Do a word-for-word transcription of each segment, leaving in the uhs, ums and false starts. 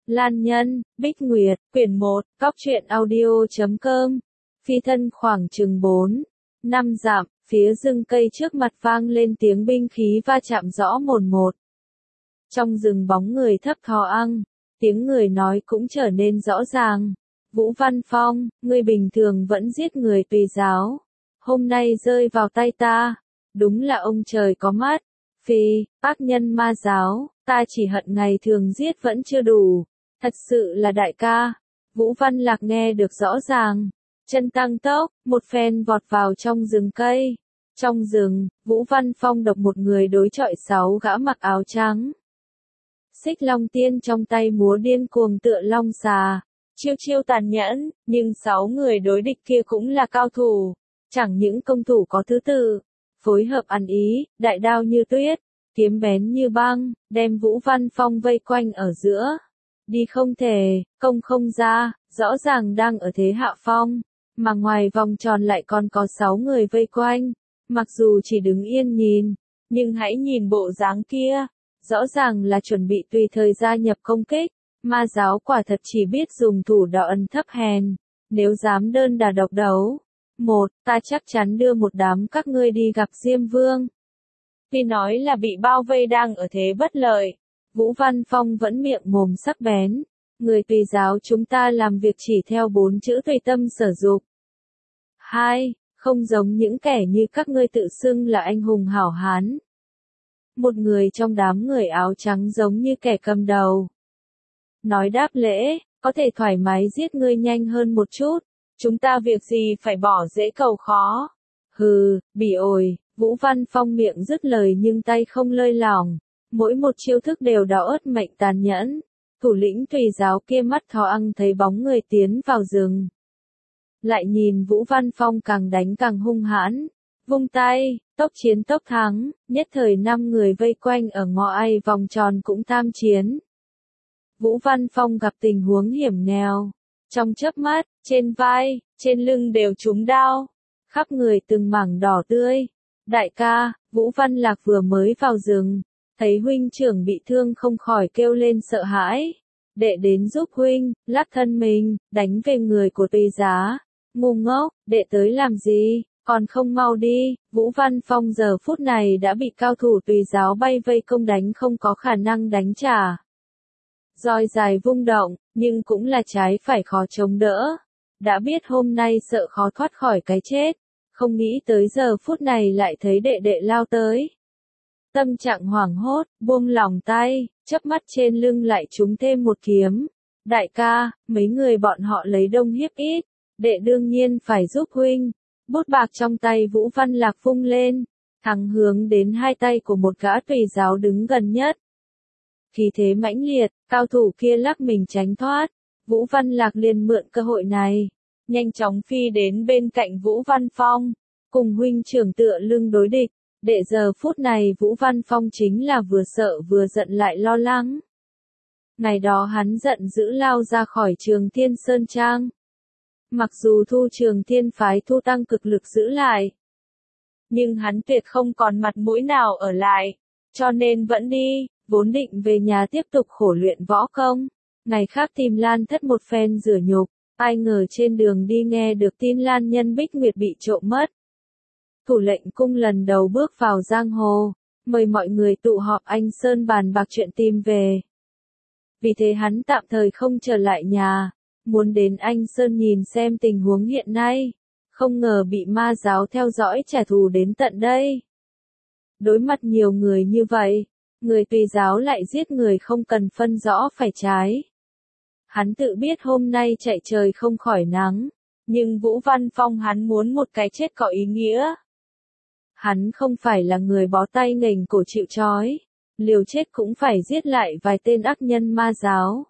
Lan Nhân, Bích Nguyệt, quyển một, cóc truyện audio chấm com. Phi thân khoảng chừng bốn, năm dặm, phía rừng cây trước mặt vang lên tiếng binh khí va chạm rõ mồn một. Trong rừng bóng người thấp thò ăng, tiếng người nói cũng trở nên rõ ràng. Vũ Văn Phong, ngươi bình thường vẫn giết người tùy giáo. Hôm nay rơi vào tay ta, đúng là ông trời có mắt. Phi, ác nhân ma giáo, ta chỉ hận ngày thường giết vẫn chưa đủ. Thật sự là đại ca. Vũ Văn Lạc nghe được rõ ràng. Chân tăng tốc, một phen vọt vào trong rừng cây. Trong rừng, Vũ Văn Phong độc một người đối chọi sáu gã mặc áo trắng. Xích Long Tiên trong tay múa điên cuồng tựa long xà. Chiêu chiêu tàn nhẫn, nhưng sáu người đối địch kia cũng là cao thủ. Chẳng những công thủ có thứ tự, phối hợp ăn ý, đại đao như tuyết, kiếm bén như băng, đem Vũ Văn Phong vây quanh ở giữa. Đi không thể, công không ra, rõ ràng đang ở thế hạ phong, mà ngoài vòng tròn lại còn có sáu người vây quanh. Mặc dù chỉ đứng yên nhìn, nhưng hãy nhìn bộ dáng kia, rõ ràng là chuẩn bị tùy thời gia nhập công kích. Ma giáo quả thật chỉ biết dùng thủ đoạn ẩn thấp hèn, nếu dám đơn đà độc đấu. Một, ta chắc chắn đưa một đám các ngươi đi gặp Diêm Vương. Vì nói là bị bao vây đang ở thế bất lợi, Vũ Văn Phong vẫn miệng mồm sắc bén. Người tùy giáo chúng ta làm việc chỉ theo bốn chữ tùy tâm sở dục. Hai, không giống những kẻ như các ngươi tự xưng là anh hùng hảo hán. Một người trong đám người áo trắng giống như kẻ cầm đầu. Nói đáp lễ, có thể thoải mái giết ngươi nhanh hơn một chút. Chúng ta việc gì phải bỏ dễ cầu khó. Hừ, bỉ ổi, Vũ Văn Phong miệng dứt lời nhưng tay không lơi lỏng. Mỗi một chiêu thức đều đau ớt mệnh tàn nhẫn. Thủ lĩnh tùy giáo kia mắt thò ăng thấy bóng người tiến vào rừng. Lại nhìn Vũ Văn Phong càng đánh càng hung hãn. Vung tay, tốc chiến tốc thắng, nhất thời năm người vây quanh ở ngõ ai vòng tròn cũng tham chiến. Vũ Văn Phong gặp tình huống hiểm nghèo. Trong chớp mắt, trên vai, trên lưng đều trúng đao. Khắp người từng mảng đỏ tươi. Đại ca, Vũ Văn Lạc vừa mới vào rừng. Thấy huynh trưởng bị thương không khỏi kêu lên sợ hãi. Đệ đến giúp huynh, lắc thân mình, đánh về người của tùy giá. Ngu ngốc, đệ tới làm gì, còn không mau đi. Vũ Văn Phong giờ phút này đã bị cao thủ tùy giáo bay vây công đánh không có khả năng đánh trả. Roi dài vung động, nhưng cũng là trái phải khó chống đỡ. Đã biết hôm nay sợ khó thoát khỏi cái chết. Không nghĩ tới giờ phút này lại thấy đệ đệ lao tới. Tâm trạng hoảng hốt, buông lỏng tay, chớp mắt trên lưng lại trúng thêm một kiếm. Đại ca, mấy người bọn họ lấy đông hiếp ít. Đệ đương nhiên phải giúp huynh. Bút bạc trong tay Vũ Văn Lạc vung lên. Thẳng hướng đến hai tay của một gã tùy giáo đứng gần nhất. Khí thế mãnh liệt, cao thủ kia lắc mình tránh thoát. Vũ Văn Lạc liền mượn cơ hội này. Nhanh chóng phi đến bên cạnh Vũ Văn Phong. Cùng huynh trưởng tựa lưng đối địch. Để giờ phút này Vũ Văn Phong chính là vừa sợ vừa giận lại lo lắng. Ngày đó hắn giận dữ lao ra khỏi Trường Thiên Sơn Trang. Mặc dù thu Trường Thiên phái thu tăng cực lực giữ lại. Nhưng hắn tuyệt không còn mặt mũi nào ở lại. Cho nên vẫn đi, vốn định về nhà tiếp tục khổ luyện võ công. Ngày khác tìm Lan Thất một phen rửa nhục. Ai ngờ trên đường đi nghe được tin Lan Nhân Bích Nguyệt bị trộm mất. Thủ lệnh cung lần đầu bước vào giang hồ, mời mọi người tụ họp Anh Sơn bàn bạc chuyện tìm về. Vì thế hắn tạm thời không trở lại nhà, muốn đến Anh Sơn nhìn xem tình huống hiện nay, không ngờ bị ma giáo theo dõi trả thù đến tận đây. Đối mặt nhiều người như vậy, người tùy giáo lại giết người không cần phân rõ phải trái. Hắn tự biết hôm nay chạy trời không khỏi nắng, nhưng Vũ Văn Phong hắn muốn một cái chết có ý nghĩa. Hắn không phải là người bó tay nghềnh cổ chịu trói, liều chết cũng phải giết lại vài tên ác nhân ma giáo.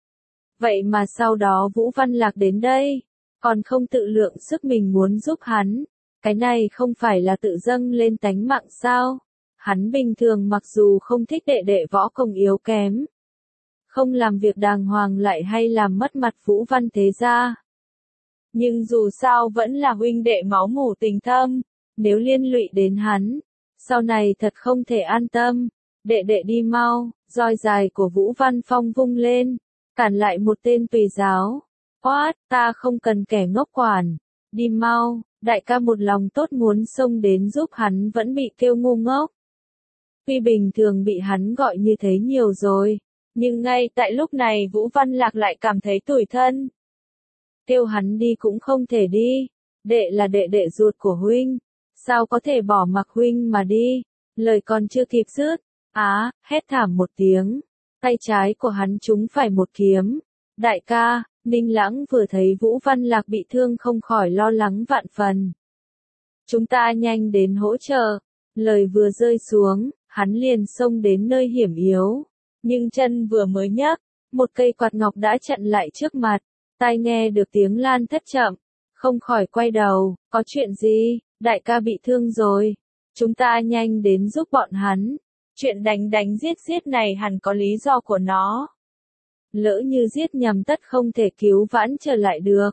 Vậy mà sau đó Vũ Văn Lạc đến đây, còn không tự lượng sức mình muốn giúp hắn, cái này không phải là tự dâng lên tánh mạng sao? Hắn bình thường mặc dù không thích đệ đệ võ công yếu kém, không làm việc đàng hoàng lại hay làm mất mặt Vũ Văn thế gia. Nhưng dù sao vẫn là huynh đệ máu mủ tình thâm. Nếu liên lụy đến hắn, sau này thật không thể an tâm. Đệ đệ đi mau, roi dài của Vũ Văn Phong vung lên. cản lại một tên tùy giáo. Oát, ta không cần kẻ ngốc quản. Đi mau, đại ca một lòng tốt muốn xông đến giúp hắn vẫn bị kêu ngu ngốc. Tuy bình thường bị hắn gọi như thế nhiều rồi, nhưng ngay tại lúc này Vũ Văn Lạc lại cảm thấy tủi thân. Kêu hắn đi cũng không thể đi, đệ là đệ đệ ruột của huynh, sao có thể bỏ mặc huynh mà đi, lời còn chưa kịp dứt, á, hét thảm một tiếng, tay trái của hắn trúng phải một kiếm. Đại ca, Ninh Lãng vừa thấy Vũ Văn Lạc bị thương không khỏi lo lắng vạn phần. Chúng ta nhanh đến hỗ trợ, lời vừa rơi xuống, hắn liền xông đến nơi hiểm yếu, nhưng chân vừa mới nhấc, một cây quạt ngọc đã chặn lại trước mặt, tai nghe được tiếng Lan Thất chậm, không khỏi quay đầu, có chuyện gì, đại ca bị thương rồi, chúng ta nhanh đến giúp bọn hắn, chuyện đánh đánh giết giết này hẳn có lý do của nó. Lỡ như giết nhầm tất không thể cứu vãn trở lại được.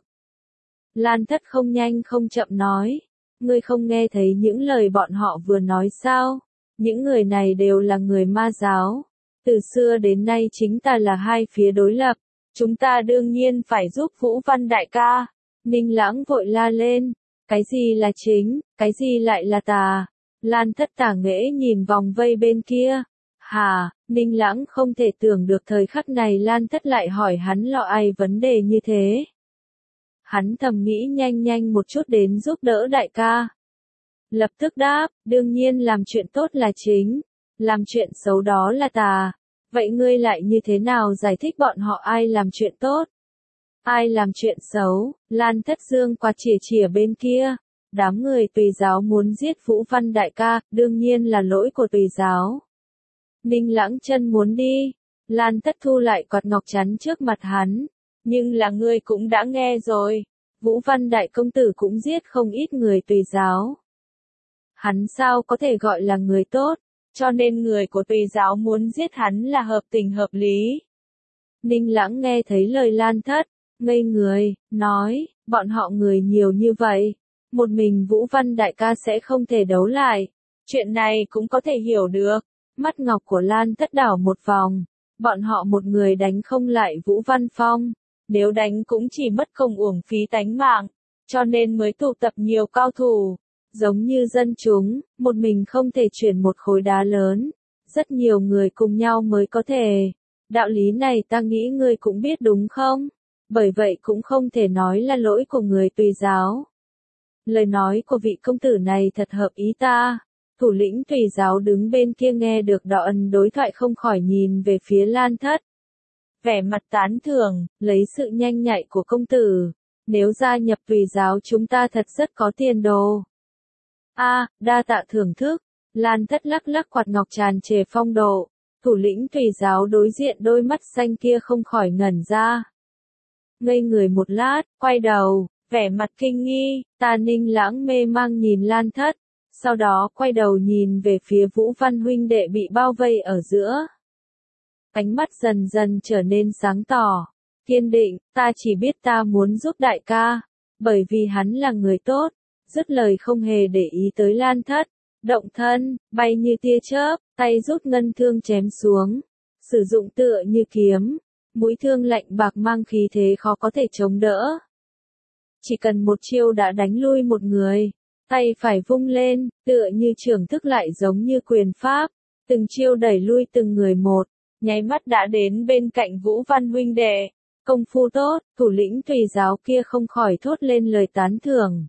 Lan Thất không nhanh không chậm nói, ngươi không nghe thấy những lời bọn họ vừa nói sao, những người này đều là người ma giáo, từ xưa đến nay chính ta là hai phía đối lập, chúng ta đương nhiên phải giúp Vũ Văn đại ca. Ninh Lãng vội la lên, cái gì là chính, cái gì lại là tà. Lan Thất tả nghễ nhìn vòng vây bên kia. Hà, Ninh Lãng không thể tưởng được thời khắc này Lan Thất lại hỏi hắn lo ai vấn đề như thế. Hắn thầm nghĩ nhanh nhanh một chút đến giúp đỡ đại ca. Lập tức đáp, đương nhiên làm chuyện tốt là chính, làm chuyện xấu đó là tà. Vậy ngươi lại như thế nào giải thích bọn họ ai làm chuyện tốt? Ai làm chuyện xấu? Lan Thất dương qua chìa chìa bên kia. Đám người tùy giáo muốn giết Vũ Văn đại ca, đương nhiên là lỗi của tùy giáo. Ninh Lãng chân muốn đi. Lan Thất thu lại quạt ngọc chắn trước mặt hắn. Nhưng là ngươi cũng đã nghe rồi. Vũ Văn đại công tử cũng giết không ít người tùy giáo. Hắn sao có thể gọi là người tốt, cho nên người của tùy giáo muốn giết hắn là hợp tình hợp lý. Ninh Lãng nghe thấy lời Lan Thất, ngây người, nói, bọn họ người nhiều như vậy, một mình Vũ Văn đại ca sẽ không thể đấu lại. Chuyện này cũng có thể hiểu được. Mắt ngọc của Lan Thất đảo một vòng, bọn họ một người đánh không lại Vũ Văn Phong, nếu đánh cũng chỉ mất công uổng phí tánh mạng, cho nên mới tụ tập nhiều cao thủ. Giống như dân chúng, một mình không thể chuyển một khối đá lớn, rất nhiều người cùng nhau mới có thể. Đạo lý này ta nghĩ ngươi cũng biết đúng không? Bởi vậy cũng không thể nói là lỗi của người tùy giáo. Lời nói của vị công tử này thật hợp ý ta. Thủ lĩnh tùy giáo đứng bên kia nghe được đoạn đối thoại không khỏi nhìn về phía Lan Thất. Vẻ mặt tán thưởng, lấy sự nhanh nhạy của công tử. Nếu gia nhập tùy giáo chúng ta thật rất có tiền đồ. A, à, đa tạ thưởng thức. Lan Thất lắc lắc quạt ngọc tràn trề phong độ. Thủ lĩnh tùy giáo đối diện đôi mắt xanh kia không khỏi ngẩn ra. Ngây người một lát, quay đầu, vẻ mặt kinh nghi, ta Ninh Lãng mê mang nhìn Lan Thất. Sau đó quay đầu nhìn về phía Vũ Văn huynh đệ bị bao vây ở giữa. Ánh mắt dần dần trở nên sáng tỏ, kiên định, ta chỉ biết ta muốn giúp đại ca, bởi vì hắn là người tốt. Dứt lời không hề để ý tới Lan Thất, động thân, bay như tia chớp, tay rút ngân thương chém xuống, sử dụng tựa như kiếm, mũi thương lạnh bạc mang khí thế khó có thể chống đỡ. Chỉ cần một chiêu đã đánh lui một người, tay phải vung lên, tựa như trưởng thức lại giống như quyền pháp, từng chiêu đẩy lui từng người một, nháy mắt đã đến bên cạnh Vũ Văn huynh đệ, công phu tốt, thủ lĩnh tùy giáo kia không khỏi thốt lên lời tán thưởng.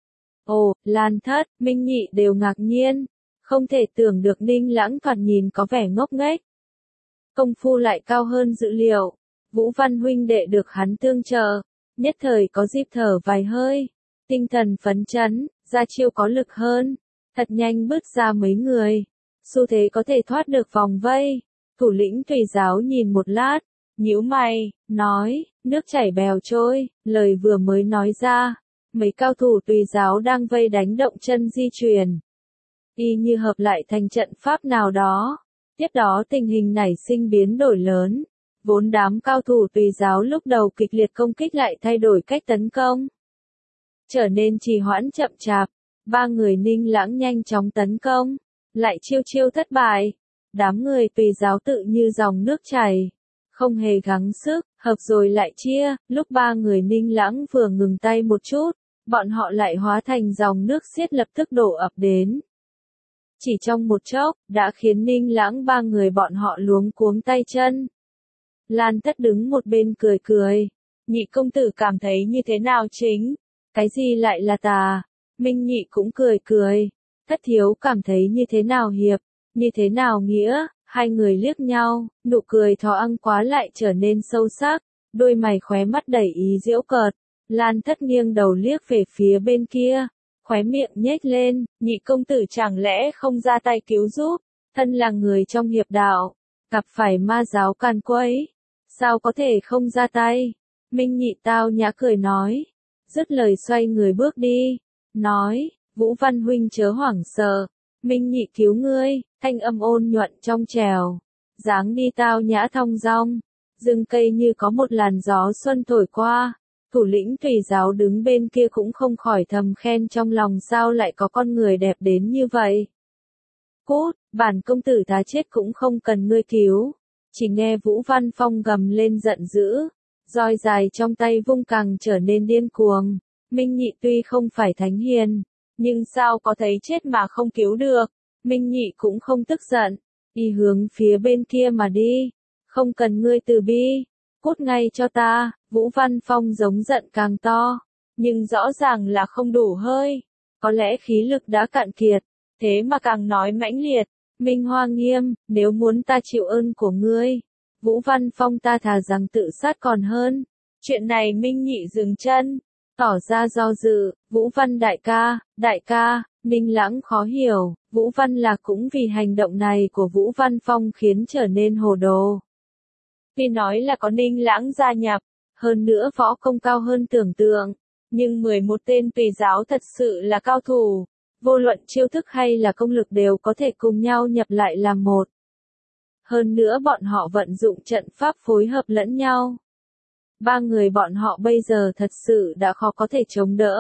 Ồ, Lan Thất, Minh Nhị đều ngạc nhiên, không thể tưởng được Ninh Lãng thoạt nhìn có vẻ ngốc nghếch. Công phu lại cao hơn dự liệu, Vũ Văn huynh đệ được hắn tương trợ, nhất thời có dịp thở vài hơi, tinh thần phấn chấn, ra chiêu có lực hơn, thật nhanh bứt ra mấy người, xu thế có thể thoát được vòng vây. Thủ lĩnh tùy giáo nhìn một lát, nhíu mày, nói, nước chảy bèo trôi, lời vừa mới nói ra. Mấy cao thủ tùy giáo đang vây đánh động chân di chuyển. Y như hợp lại thành trận pháp nào đó. Tiếp đó tình hình nảy sinh biến đổi lớn. Vốn đám cao thủ tùy giáo lúc đầu kịch liệt công kích lại thay đổi cách tấn công. Trở nên trì hoãn chậm chạp. Ba người Ninh Lãng nhanh chóng tấn công. Lại chiêu chiêu thất bại. Đám người tùy giáo tự như dòng nước chảy. Không hề gắng sức, hợp rồi lại chia, lúc ba người Ninh Lãng vừa ngừng tay một chút, bọn họ lại hóa thành dòng nước xiết lập tức đổ ập đến. Chỉ trong một chốc, đã khiến Ninh Lãng ba người bọn họ luống cuống tay chân. Lan Thất đứng một bên cười cười. Nhị công tử cảm thấy như thế nào chính? Cái gì lại là tà? Minh Nhị cũng cười cười. Thất thiếu cảm thấy như thế nào hiệp? Như thế nào nghĩa? Hai người liếc nhau, nụ cười thò ăn quá lại trở nên sâu sắc, đôi mày khóe mắt đầy ý giễu cợt. Lan Thất nghiêng đầu liếc về phía bên kia, khóe miệng nhếch lên, nhị công tử chẳng lẽ không ra tay cứu giúp, thân là người trong hiệp đạo, gặp phải ma giáo càn quấy, sao có thể không ra tay? Minh Nhị tao nhã cười nói, dứt lời xoay người bước đi, nói, Vũ Văn huynh chớ hoảng sợ, Minh Nhị cứu ngươi, thanh âm ôn nhuận trong trèo, dáng đi tao nhã thong dong, rừng cây như có một làn gió xuân thổi qua. Thủ lĩnh Thủy giáo đứng bên kia cũng không khỏi thầm khen trong lòng sao lại có con người đẹp đến như vậy. Cút, bản công tử tá chết cũng không cần ngươi cứu. Chỉ nghe Vũ Văn Phong gầm lên giận dữ, roi dài trong tay vung càng trở nên điên cuồng. Minh Nhị tuy không phải thánh hiền, nhưng sao có thấy chết mà không cứu được. Minh Nhị cũng không tức giận, đi hướng phía bên kia mà đi. Không cần ngươi từ bi, cút ngay cho ta. Vũ Văn Phong giống giận càng to, nhưng rõ ràng là không đủ hơi. Có lẽ khí lực đã cạn kiệt, thế mà càng nói mãnh liệt. Minh Hoa Nghiêm, nếu muốn ta chịu ơn của ngươi, Vũ Văn Phong ta thà rằng tự sát còn hơn. Chuyện này Minh Nhị dừng chân, tỏ ra do dự. Vũ Văn đại ca, đại ca, Ninh Lãng khó hiểu. Vũ Văn là cũng vì hành động này của Vũ Văn Phong khiến trở nên hồ đồ. Vì nói là có Ninh Lãng gia nhập, hơn nữa võ công cao hơn tưởng tượng, nhưng mười một tên Tùy giáo thật sự là cao thủ, vô luận chiêu thức hay là công lực đều có thể cùng nhau nhập lại làm một. Hơn nữa bọn họ vận dụng trận pháp phối hợp lẫn nhau. Ba người bọn họ bây giờ thật sự đã khó có thể chống đỡ.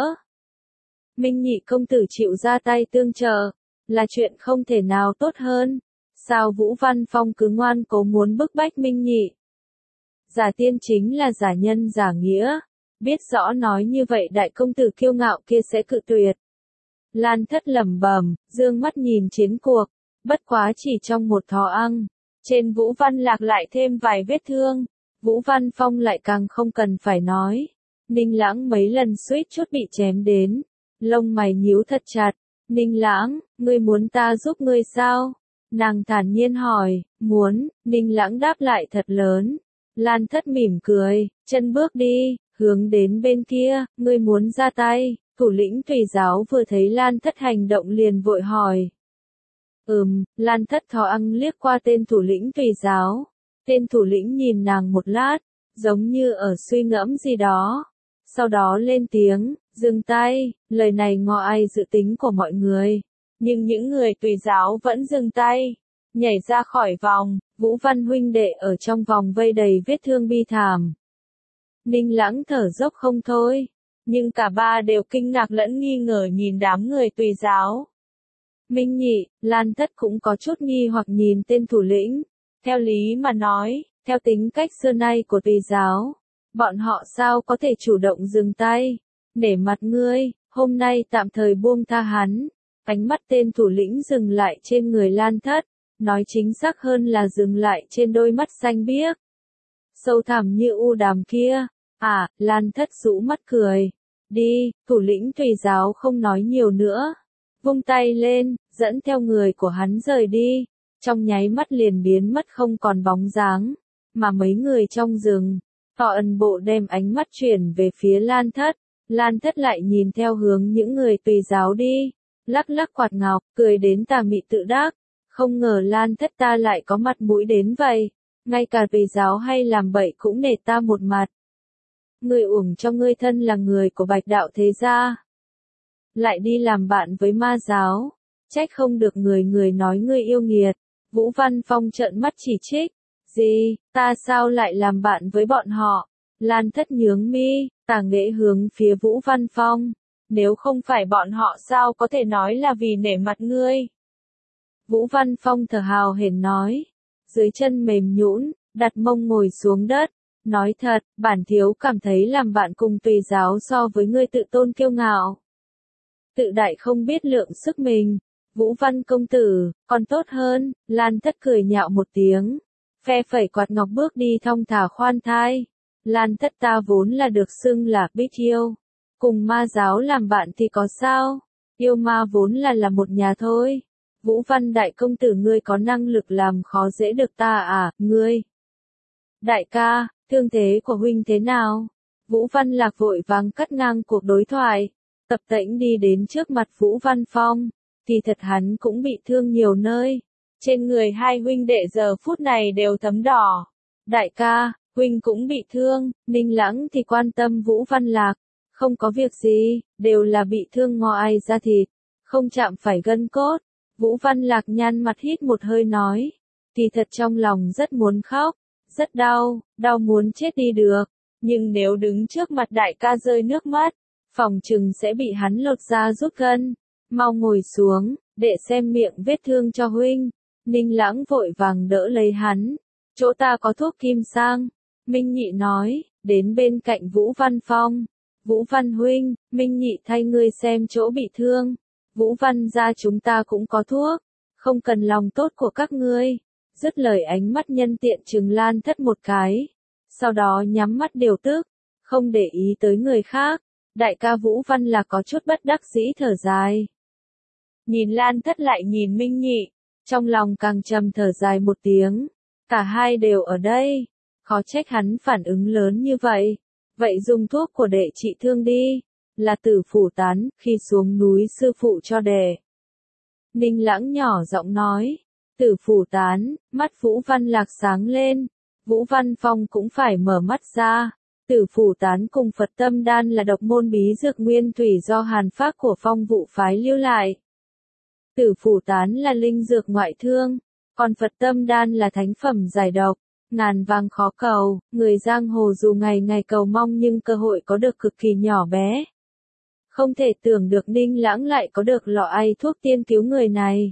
Minh Nhị công tử chịu ra tay tương trợ, là chuyện không thể nào tốt hơn. Sao Vũ Văn Phong cứ ngoan cố muốn bức bách Minh Nhị? Giả tiên chính là giả nhân giả nghĩa, biết rõ nói như vậy đại công tử kiêu ngạo kia sẽ cự tuyệt. Lan Thất lẩm bẩm, dương mắt nhìn chiến cuộc, bất quá chỉ trong một thò ăn, trên Vũ Văn Lạc lại thêm vài vết thương, Vũ Văn Phong lại càng không cần phải nói. Ninh Lãng mấy lần suýt chút bị chém đến, lông mày nhíu thật chặt. Ninh Lãng, ngươi muốn ta giúp ngươi sao? Nàng thản nhiên hỏi, muốn. Ninh Lãng đáp lại thật lớn. Lan Thất mỉm cười, chân bước đi, hướng đến bên kia, ngươi muốn ra tay. Thủ lĩnh Thủy giáo vừa thấy Lan Thất hành động liền vội hỏi. Ừm, Lan Thất thò ăn liếc qua tên thủ lĩnh Thủy giáo. Tên thủ lĩnh nhìn nàng một lát, giống như ở suy ngẫm gì đó. Sau đó lên tiếng, dừng tay, lời này ngoài dự tính của mọi người. Nhưng những người Tùy giáo vẫn dừng tay, nhảy ra khỏi vòng. Vũ Văn huynh đệ ở trong vòng vây đầy vết thương bi thảm. Ninh Lãng thở dốc không thôi, nhưng cả ba đều kinh ngạc lẫn nghi ngờ nhìn đám người Tùy giáo. Minh Nhị, Lan Thất cũng có chút nghi hoặc nhìn tên thủ lĩnh. Theo lý mà nói, theo tính cách xưa nay của Tùy giáo, bọn họ sao có thể chủ động dừng tay, nể mặt ngươi, hôm nay tạm thời buông tha hắn. Ánh mắt tên thủ lĩnh dừng lại trên người Lan Thất, nói chính xác hơn là dừng lại trên đôi mắt xanh biếc, sâu thẳm như u đàm kia. À, Lan Thất rũ mắt cười. Đi, thủ lĩnh Tùy giáo không nói nhiều nữa. Vung tay lên, dẫn theo người của hắn rời đi. Trong nháy mắt liền biến mất không còn bóng dáng. Mà mấy người trong rừng, họ ẩn bộ đem ánh mắt chuyển về phía Lan Thất. Lan Thất lại nhìn theo hướng những người Tùy giáo đi. Lắc lắc quạt ngọc, cười đến tà mị tự đắc. Không ngờ Lan Thất ta lại có mặt mũi đến vậy. Ngay cả Tùy giáo hay làm bậy cũng nể ta một mặt. Người uổng cho ngươi thân là người của Bạch đạo thế gia, lại đi làm bạn với ma giáo, trách không được người người nói ngươi yêu nghiệt. Vũ Văn Phong trợn mắt chỉ trích, gì, ta sao lại làm bạn với bọn họ? Lan Thất nhướng mi, tà nghệ hướng phía Vũ Văn Phong, nếu không phải bọn họ sao có thể nói là vì nể mặt ngươi? Vũ Văn Phong thở hào hển nói, dưới chân mềm nhũn, đặt mông ngồi xuống đất, Nói thật, bản thiếu cảm thấy làm bạn cùng tùy giáo so với ngươi tự tôn kiêu ngạo. Tự đại không biết lượng sức mình. Vũ Văn công tử, còn tốt hơn, Lan Thất cười nhạo một tiếng. Phe phẩy quạt ngọc bước đi thong thả khoan thai. Lan Thất ta vốn là được xưng là bích yêu. Cùng ma giáo làm bạn thì có sao? Yêu ma vốn là là một nhà thôi. Vũ Văn đại công tử ngươi có năng lực làm khó dễ được ta à, ngươi? Đại ca, thương thế của huynh thế nào? Vũ Văn Lạc vội vàng cắt ngang cuộc đối thoại. Tập Tễnh đi đến trước mặt Vũ Văn Phong. Thì thật hắn cũng bị thương nhiều nơi. Trên người hai huynh đệ giờ phút này đều thấm đỏ. Đại ca, huynh cũng bị thương, Ninh Lãng thì quan tâm Vũ Văn Lạc. Không có việc gì, đều là bị thương ngoài da thịt, không chạm phải gân cốt. Vũ Văn Lạc nhăn mặt hít một hơi nói. Thì thật trong lòng rất muốn khóc, rất đau, đau muốn chết đi được. Nhưng nếu đứng trước mặt đại ca rơi nước mắt, phòng chừng sẽ bị hắn lột da rút gân. Mau ngồi xuống, để xem miệng vết thương cho huynh. Ninh Lãng vội vàng đỡ lấy hắn. Chỗ ta có thuốc kim sang. Minh Nhị nói, đến bên cạnh Vũ Văn Phong. Vũ Văn huynh, Minh Nhị thay ngươi xem chỗ bị thương. Vũ Văn gia chúng ta cũng có thuốc. Không cần lòng tốt của các ngươi. Dứt lời ánh mắt nhân tiện trừng Lan Thất một cái. Sau đó nhắm mắt điều tức. Không để ý tới người khác. Đại ca Vũ Văn là có chút bất đắc dĩ thở dài. Nhìn Lan Thất lại nhìn Minh Nhị. Trong lòng càng trầm thở dài một tiếng. Cả hai đều ở đây. Khó trách hắn phản ứng lớn như vậy. Vậy dùng thuốc của đệ trị thương đi. Là Tử Phủ Tán, khi xuống núi sư phụ cho đệ. Ninh Lãng nhỏ giọng nói. Tử Phủ Tán, mắt Vũ Văn Lạc sáng lên. Vũ Văn Phong cũng phải mở mắt ra. Tử Phủ Tán cùng Phật Tâm Đan là độc môn bí dược nguyên thủy do Hàn Phác của Phong Vụ phái lưu lại. Tử Phủ Tán là linh dược ngoại thương, còn Phật Tâm Đan là thánh phẩm giải độc. Ngàn vàng khó cầu, người giang hồ dù ngày ngày cầu mong nhưng cơ hội có được cực kỳ nhỏ bé. Không thể tưởng được Ninh Lãng lại có được lọ ai thuốc tiên cứu người này.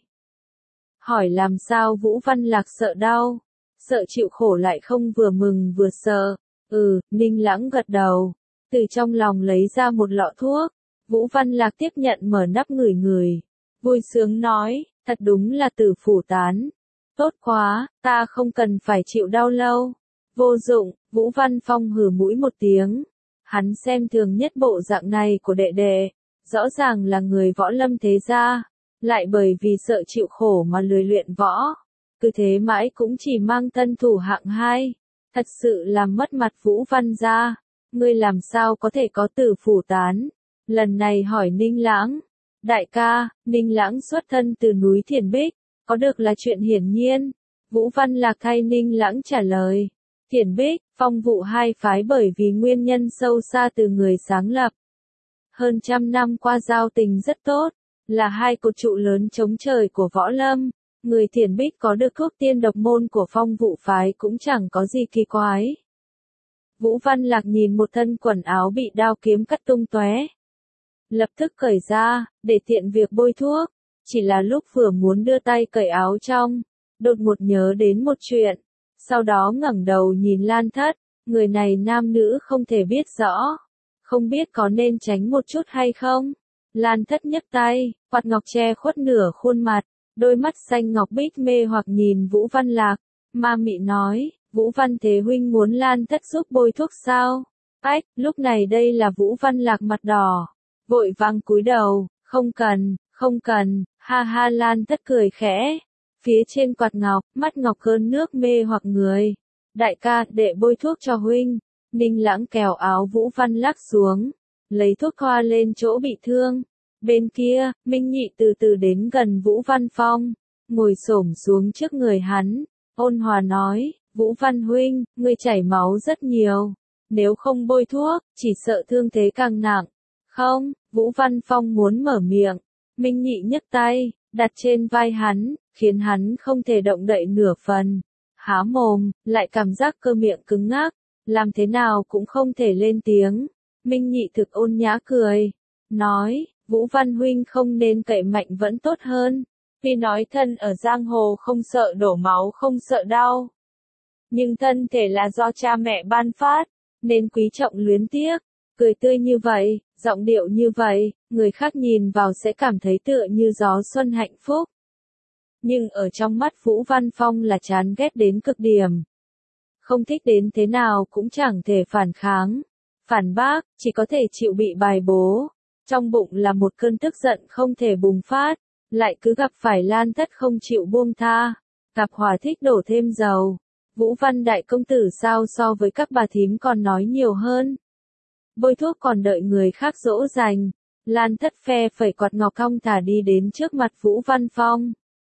Hỏi làm sao Vũ Văn Lạc sợ đau, sợ chịu khổ lại không vừa mừng vừa sợ. Ừ, Ninh Lãng gật đầu, từ trong lòng lấy ra một lọ thuốc. Vũ Văn Lạc tiếp nhận mở nắp ngửi ngửi, vui sướng nói, thật đúng là Tử Phủ Tán. Tốt quá, ta không cần phải chịu đau lâu. Vô dụng, Vũ Văn Phong hừ mũi một tiếng. Hắn xem thường nhất bộ dạng này của đệ đệ. Rõ ràng là người võ lâm thế gia, lại bởi vì sợ chịu khổ mà lười luyện võ. Cứ thế mãi cũng chỉ mang thân thủ hạng hai. Thật sự làm mất mặt Vũ Văn gia. Ngươi làm sao có thể có Tử Phủ Tán? Lần này hỏi Ninh Lãng. Đại ca, Ninh Lãng xuất thân từ núi Thiền Bích. Có được là chuyện hiển nhiên. Vũ Văn Lạc thay Ninh Lãng trả lời. Thiền Bích, Phong Vụ hai phái bởi vì nguyên nhân sâu xa từ người sáng lập. Hơn trăm năm qua giao tình rất tốt, là hai cột trụ lớn chống trời của võ lâm. Người Thiền Bích có được thuốc tiên độc môn của Phong Vụ phái cũng chẳng có gì kỳ quái. Vũ Văn Lạc nhìn một thân quần áo bị đao kiếm cắt tung tóe. Lập tức cởi ra, để tiện việc bôi thuốc. Chỉ là lúc vừa muốn đưa tay cởi áo trong, đột ngột nhớ đến một chuyện. Sau đó ngẩng đầu nhìn Lan Thất, người này nam nữ không thể biết rõ. Không biết có nên tránh một chút hay không? Lan Thất nhấc tay, quạt ngọc che khuất nửa khuôn mặt, đôi mắt xanh ngọc bích mê hoặc nhìn Vũ Văn Lạc. Ma mị nói, Vũ Văn Thế huynh muốn Lan Thất giúp bôi thuốc sao? Ách, lúc này đây là Vũ Văn Lạc mặt đỏ, vội vàng cúi đầu, không cần, không cần, ha ha. Lan Thất cười khẽ, phía trên quạt ngọc, mắt ngọc cơn nước mê hoặc người. Đại ca, đệ bôi thuốc cho huynh. Ninh Lãng kéo áo Vũ Văn Lạc xuống, lấy thuốc thoa lên chỗ bị thương. Bên kia, Minh Nhị từ từ đến gần Vũ Văn Phong, ngồi xổm xuống trước người hắn, ôn hòa nói, Vũ Văn huynh, ngươi chảy máu rất nhiều, nếu không bôi thuốc, chỉ sợ thương thế càng nặng. Không, Vũ Văn Phong muốn mở miệng, Minh Nhị nhấc tay, đặt trên vai hắn, khiến hắn không thể động đậy nửa phần. Há mồm, lại cảm giác cơ miệng cứng ngắc, làm thế nào cũng không thể lên tiếng. Minh Nhị thực ôn nhã cười, nói, Vũ Văn huynh không nên cậy mạnh vẫn tốt hơn. Vì nói thân ở giang hồ không sợ đổ máu không sợ đau. Nhưng thân thể là do cha mẹ ban phát, nên quý trọng luyến tiếc. Cười tươi như vậy, giọng điệu như vậy, người khác nhìn vào sẽ cảm thấy tựa như gió xuân hạnh phúc. Nhưng ở trong mắt Vũ Văn Phong là chán ghét đến cực điểm. Không thích đến thế nào cũng chẳng thể phản kháng, phản bác, chỉ có thể chịu bị bài bố. Trong bụng là một cơn tức giận không thể bùng phát, lại cứ gặp phải Lan Thất không chịu buông tha, gặp hỏa thích đổ thêm dầu. Vũ Văn đại công tử sao so với các bà thím còn nói nhiều hơn. Bôi thuốc còn đợi người khác dỗ dành. Lan Thất phe phẩy quạt ngọc thong thả đi đến trước mặt Vũ Văn Phong.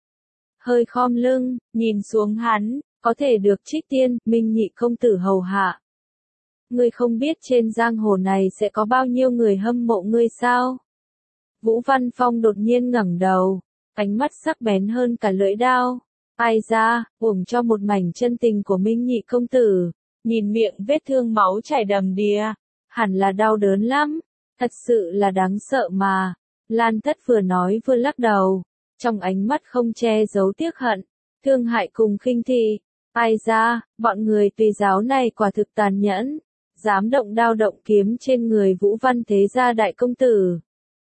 Hơi khom lưng, nhìn xuống hắn, có thể được Trích Tiên, Minh Nhị công tử hầu hạ. Ngươi không biết trên giang hồ này sẽ có bao nhiêu người hâm mộ ngươi sao? Vũ Văn Phong đột nhiên ngẩng đầu, ánh mắt sắc bén hơn cả lưỡi đao. Ai ra, uổng cho một mảnh chân tình của Minh Nhị công tử, nhìn miệng vết thương máu chảy đầm đìa, hẳn là đau đớn lắm, thật sự là đáng sợ mà. Lan Thất vừa nói vừa lắc đầu, trong ánh mắt không che giấu tiếc hận, thương hại cùng khinh thị. Ai ra, bọn người tùy giáo này quả thực tàn nhẫn, dám động đao động kiếm trên người Vũ Văn thế gia đại công tử.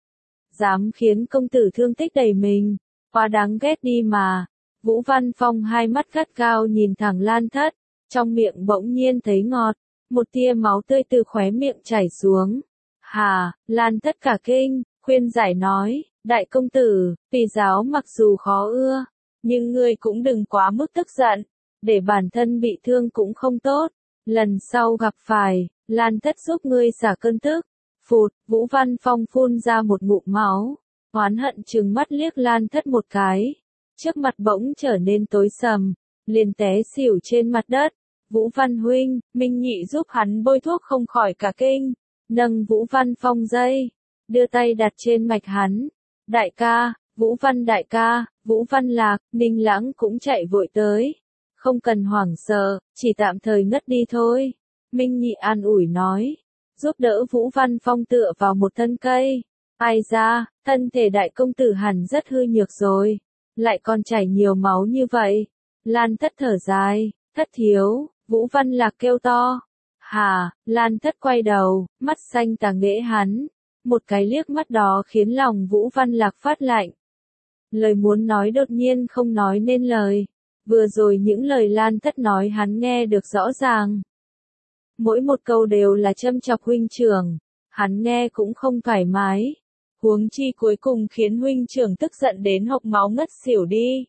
Dám khiến công tử thương tích đầy mình, quá đáng ghét đi mà. Vũ Văn Phong hai mắt gắt gao nhìn thẳng Lan Thất, trong miệng bỗng nhiên thấy ngọt, một tia máu tươi từ khóe miệng chảy xuống. Hà, Lan Thất cả kinh, khuyên giải nói, đại công tử, tùy giáo mặc dù khó ưa, nhưng ngươi cũng đừng quá mức tức giận, để bản thân bị thương cũng không tốt. Lần sau gặp phải, Lan Thất giúp ngươi xả cơn tức. Phụt, Vũ Văn Phong phun ra một ngụm máu, oán hận trừng mắt liếc Lan Thất một cái. Trước mặt bỗng trở nên tối sầm, liền té xỉu trên mặt đất. Vũ Văn huynh, Minh Nhị giúp hắn bôi thuốc không khỏi cả kinh, nâng Vũ Văn Phong dây, đưa tay đặt trên mạch hắn. Đại ca, Vũ Văn đại ca, Vũ Văn Lạc, Ninh Lãng cũng chạy vội tới. Không cần hoảng sợ, chỉ tạm thời ngất đi thôi. Minh Nhị an ủi nói, giúp đỡ Vũ Văn Phong tựa vào một thân cây. Ai ra, thân thể đại công tử hẳn rất hư nhược rồi, lại còn chảy nhiều máu như vậy. Lan Thất thở dài, Thất thiếu, Vũ Văn Lạc kêu to. Hà, Lan Thất quay đầu, mắt xanh tà nghễ hắn. Một cái liếc mắt đó khiến lòng Vũ Văn Lạc phát lạnh. Lời muốn nói đột nhiên không nói nên lời. Vừa rồi những lời Lan Thất nói hắn nghe được rõ ràng. Mỗi một câu đều là châm chọc huynh trưởng, hắn nghe cũng không thoải mái. Huống chi cuối cùng khiến huynh trưởng tức giận đến hộc máu ngất xỉu đi.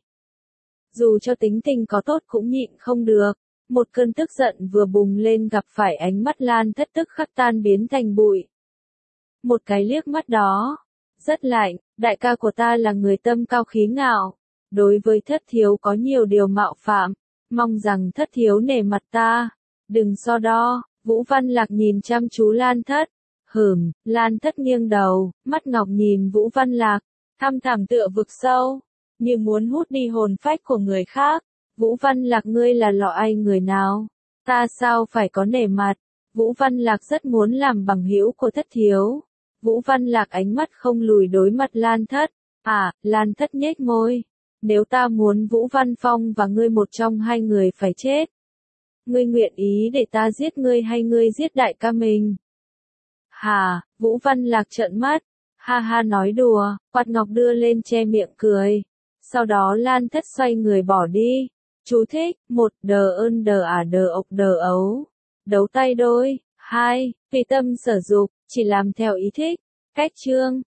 Dù cho tính tình có tốt cũng nhịn không được, một cơn tức giận vừa bùng lên gặp phải ánh mắt Lan Thất tức khắc tan biến thành bụi. Một cái liếc mắt đó, rất lạnh, đại ca của ta là người tâm cao khí ngạo, đối với Thất thiếu có nhiều điều mạo phạm, mong rằng Thất thiếu nể mặt ta, đừng so đo. Vũ Văn Lạc nhìn chăm chú Lan Thất. Hừm, Lan Thất nghiêng đầu, mắt ngọc nhìn Vũ Văn Lạc, thăm thẳm tựa vực sâu, như muốn hút đi hồn phách của người khác. Vũ Văn Lạc ngươi là lọ ai người nào? Ta sao phải có nể mặt? Vũ Văn Lạc rất muốn làm bằng hữu của Thất thiếu. Vũ Văn Lạc ánh mắt không lùi đối mặt Lan Thất. À, Lan Thất nhếch môi. Nếu ta muốn Vũ Văn Phong và ngươi một trong hai người phải chết, ngươi nguyện ý để ta giết ngươi hay ngươi giết đại ca mình? Hà, Vũ Văn Lạc trợn mắt, ha ha nói đùa, quạt ngọc đưa lên che miệng cười. Sau đó Lan Thất xoay người bỏ đi. Chú thích, một, đờ ơn đờ ả đờ ộc đờ ấu. Đấu tay đôi, hai, tùy tâm sở dục, chỉ làm theo ý thích. Cách chương.